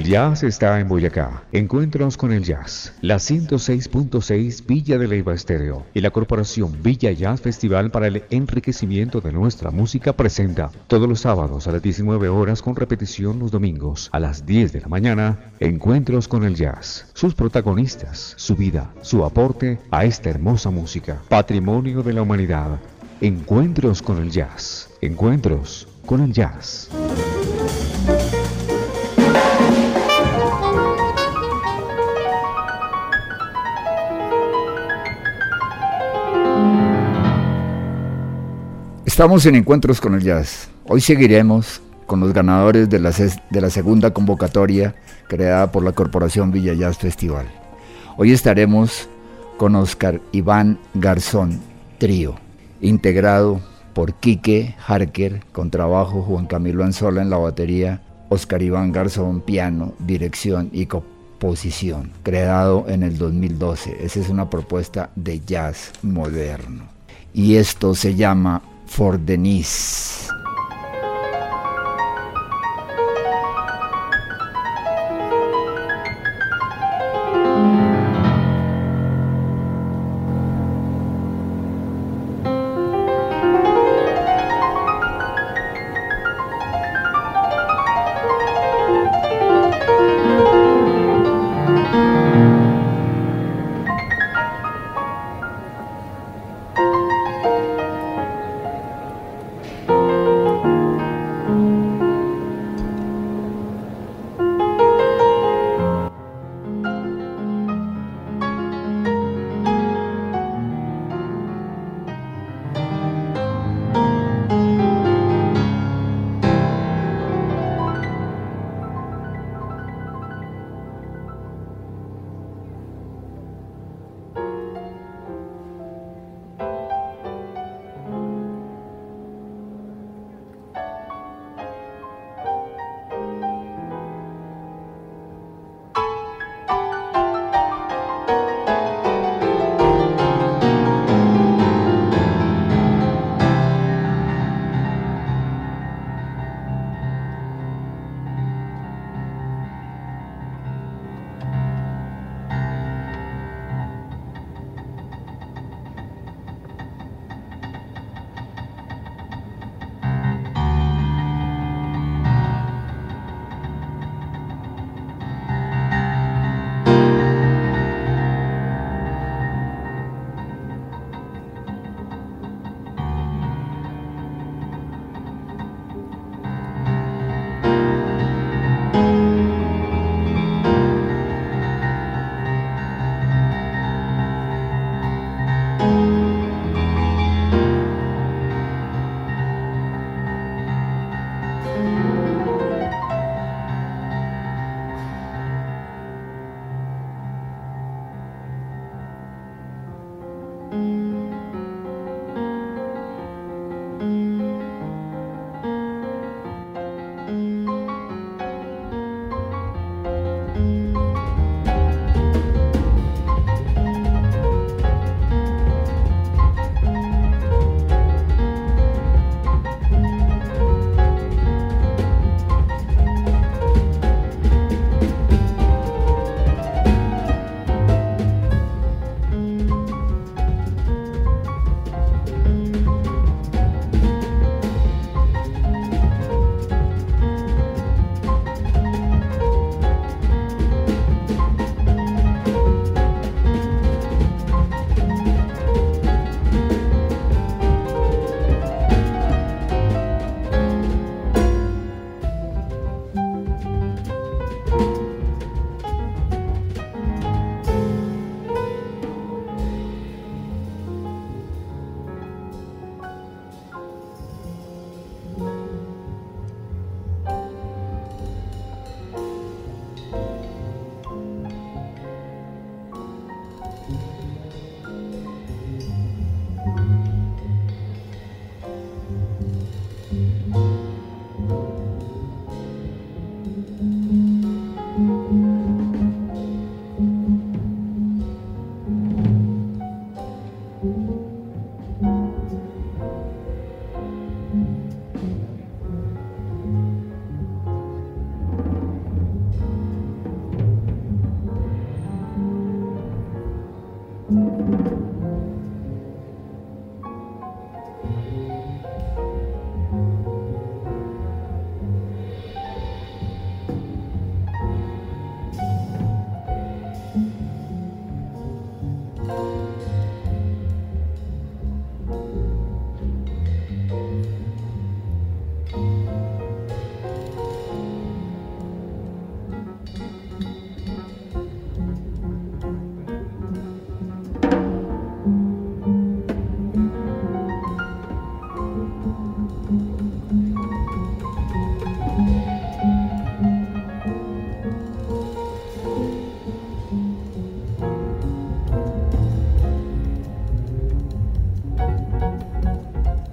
jazz está en Boyacá. Encuentros con el jazz. La 106.6 Villa de Leyva Estéreo y la Corporación Villa Jazz Festival para el enriquecimiento de nuestra música presenta todos los sábados a las 19 horas con repetición los domingos a las 10 de la mañana. Encuentros con el jazz. Sus protagonistas, su vida, su aporte a esta hermosa música. Patrimonio de la humanidad. Encuentros con el jazz. Encuentros con el jazz. Estamos en Encuentros con el Jazz. Hoy seguiremos con los ganadores de la segunda convocatoria creada por la Corporación Villa Jazz Festival. Hoy estaremos con Oscar Iván Garzón Trío, integrado por Quique Harker, contrabajo, Juan Camilo Anzola en la batería, Oscar Iván Garzón piano, dirección y composición, creado en el 2012. Esa es una propuesta de jazz moderno. Y esto se llama For Denise.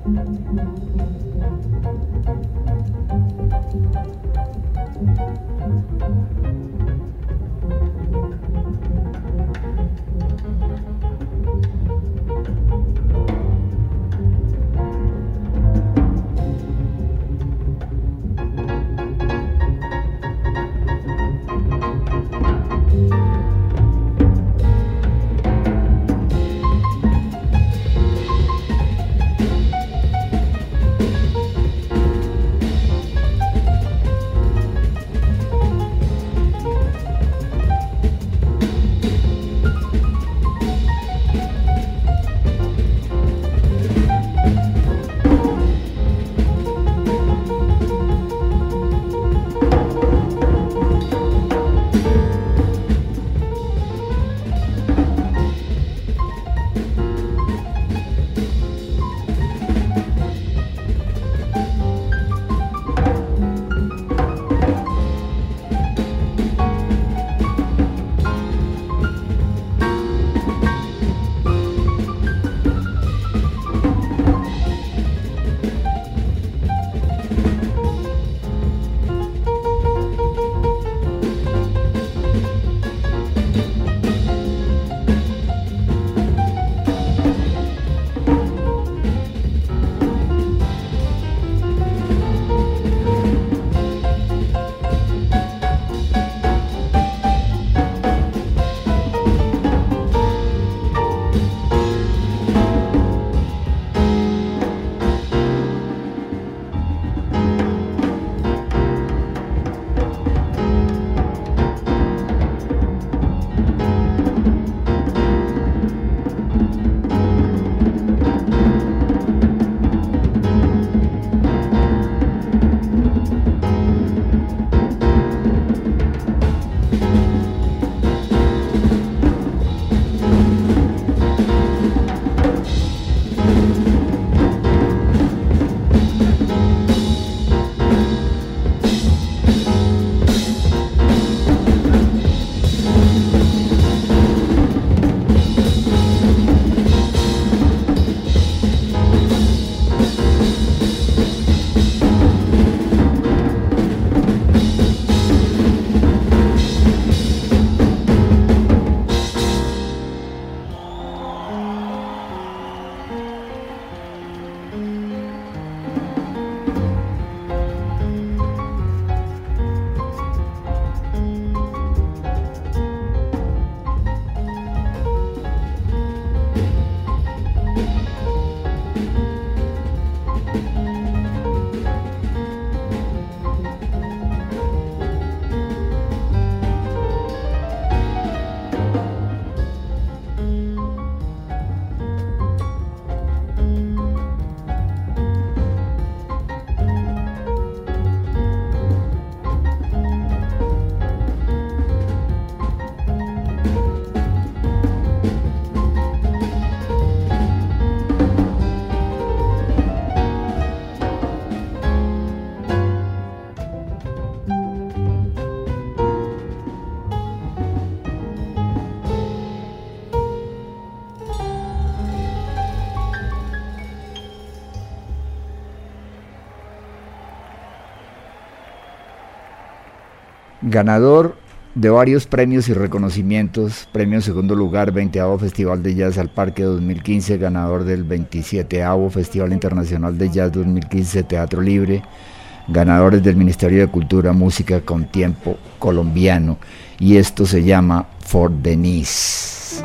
Ganador de varios premios y reconocimientos, premio en segundo lugar, 20º Festival de Jazz al Parque 2015, ganador del 27º Festival Internacional de Jazz 2015 Teatro Libre, ganadores del Ministerio de Cultura, Música con Tiempo colombiano, y esto se llama For Denise.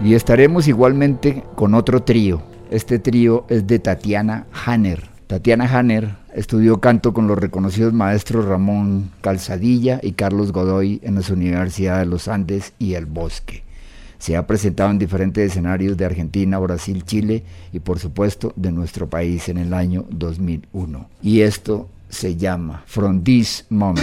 Y estaremos igualmente con otro trío. Este trío es de Tatiana Hanner. Tatiana Hanner estudió canto con los reconocidos maestros Ramón Calzadilla y Carlos Godoy en las universidades de los Andes y El Bosque. Se ha presentado en diferentes escenarios de Argentina, Brasil, Chile y por supuesto de nuestro país en el año 2001. Y esto se llama From This Moment.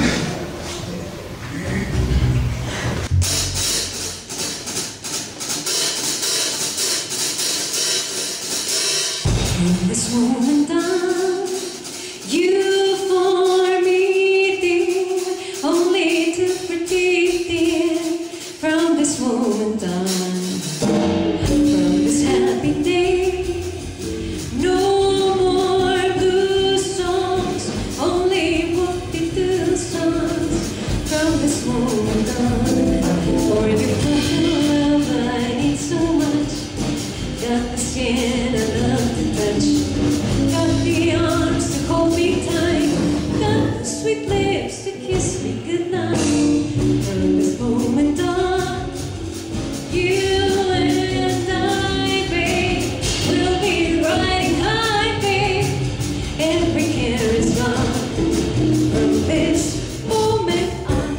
From this moment on, you for me, dear, only to protect, dear. From this moment on, from this happy day, no more blue songs, only walking through the songs. From this moment on, for your total love I need so much. Got the skin I love to touch, got the arms to hold me tight, got the sweet lips to kiss me goodnight. From this moment on, you and I, babe, will be riding high, babe. Every care is gone from this moment on.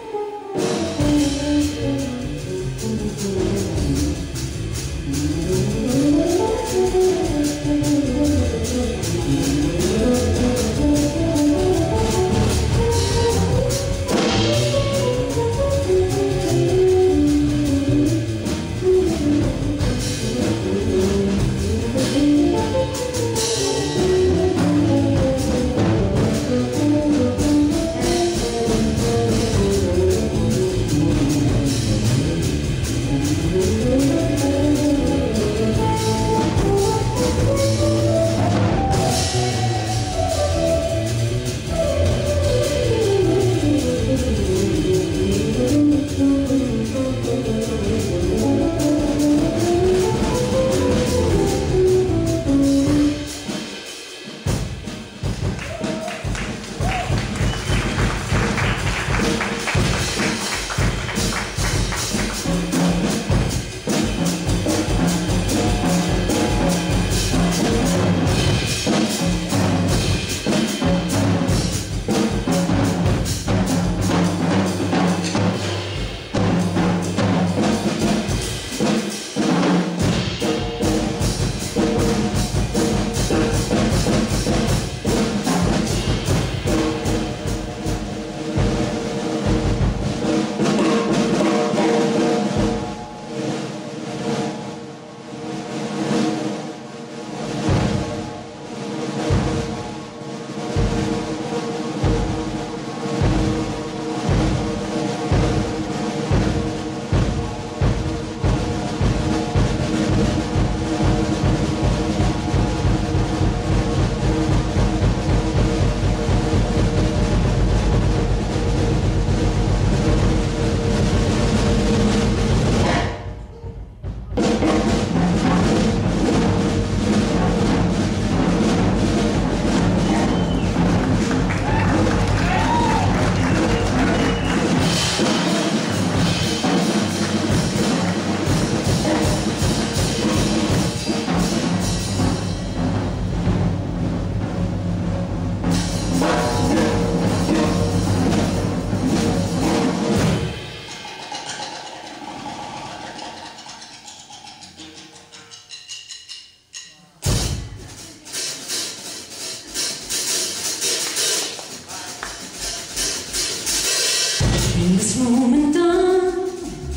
From this moment on,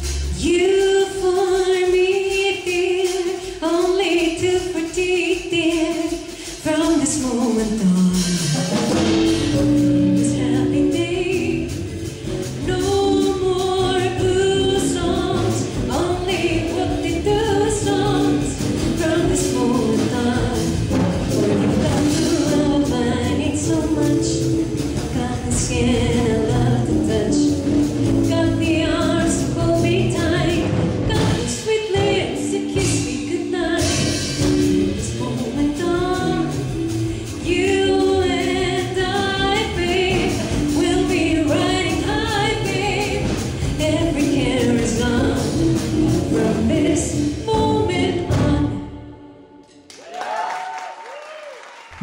you for me, dear, only to protect, dear. From this moment on, this happy day, no more blue songs, only what they do songs. From this moment on, for you've got the love I need so much, got the skin I love to touch. Got the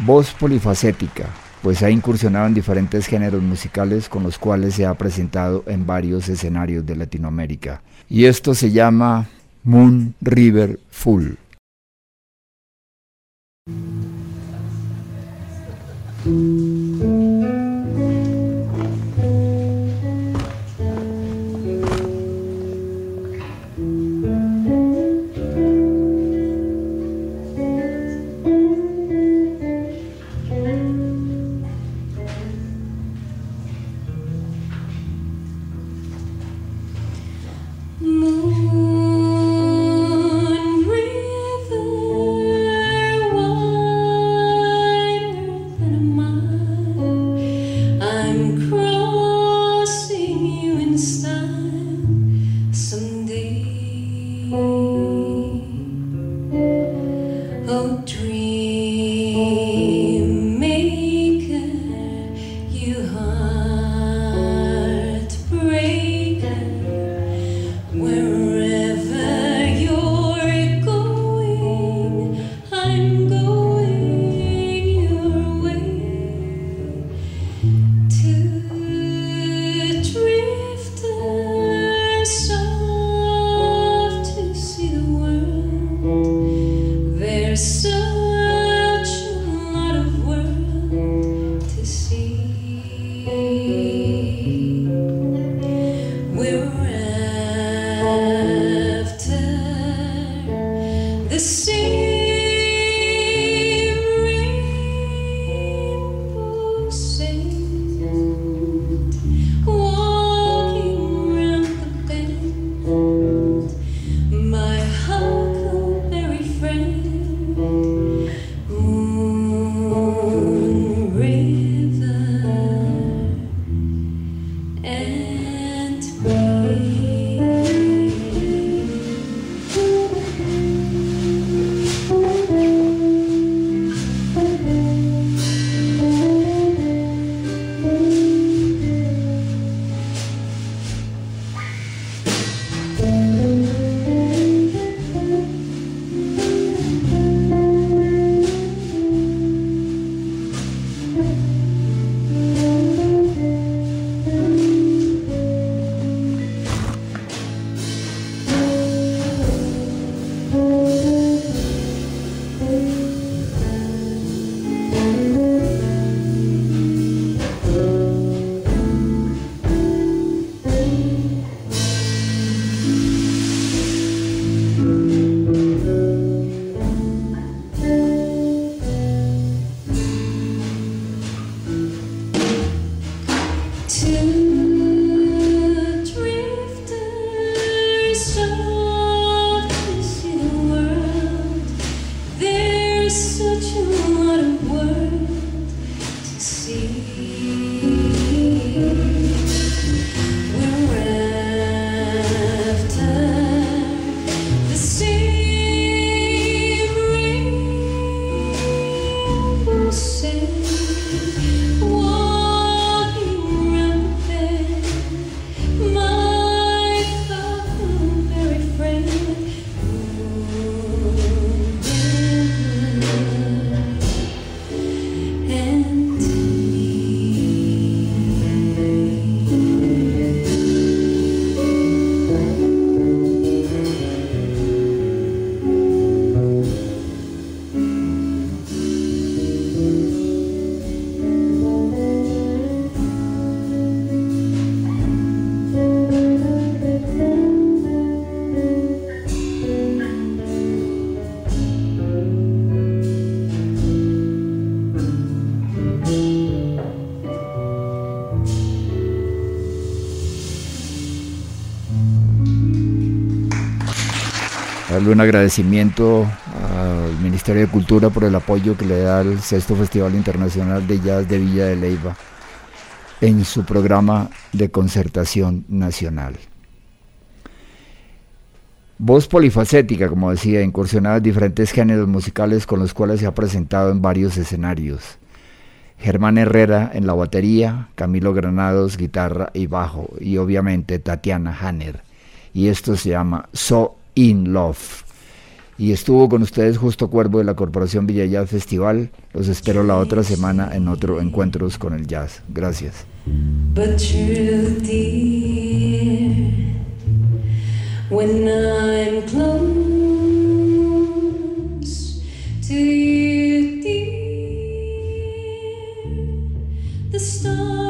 Voz polifacética, pues ha incursionado en diferentes géneros musicales con los cuales se ha presentado en varios escenarios de Latinoamérica. Y esto se llama Moon River Full. Darle un agradecimiento al Ministerio de Cultura por el apoyo que le da al Sexto Festival Internacional de Jazz de Villa de Leyva en su programa de concertación nacional. Voz polifacética, como decía, incursionada en diferentes géneros musicales con los cuales se ha presentado en varios escenarios. Germán Herrera en la batería, Camilo Granados guitarra y bajo, y obviamente Tatiana Hanner. Y esto se llama So In Love. Y estuvo con ustedes Justo Cuervo de la Corporación Villa Jazz Festival. Los espero la otra semana en otro Encuentros con el Jazz. Gracias. But truth, dear, when I'm close to you, dear, the stars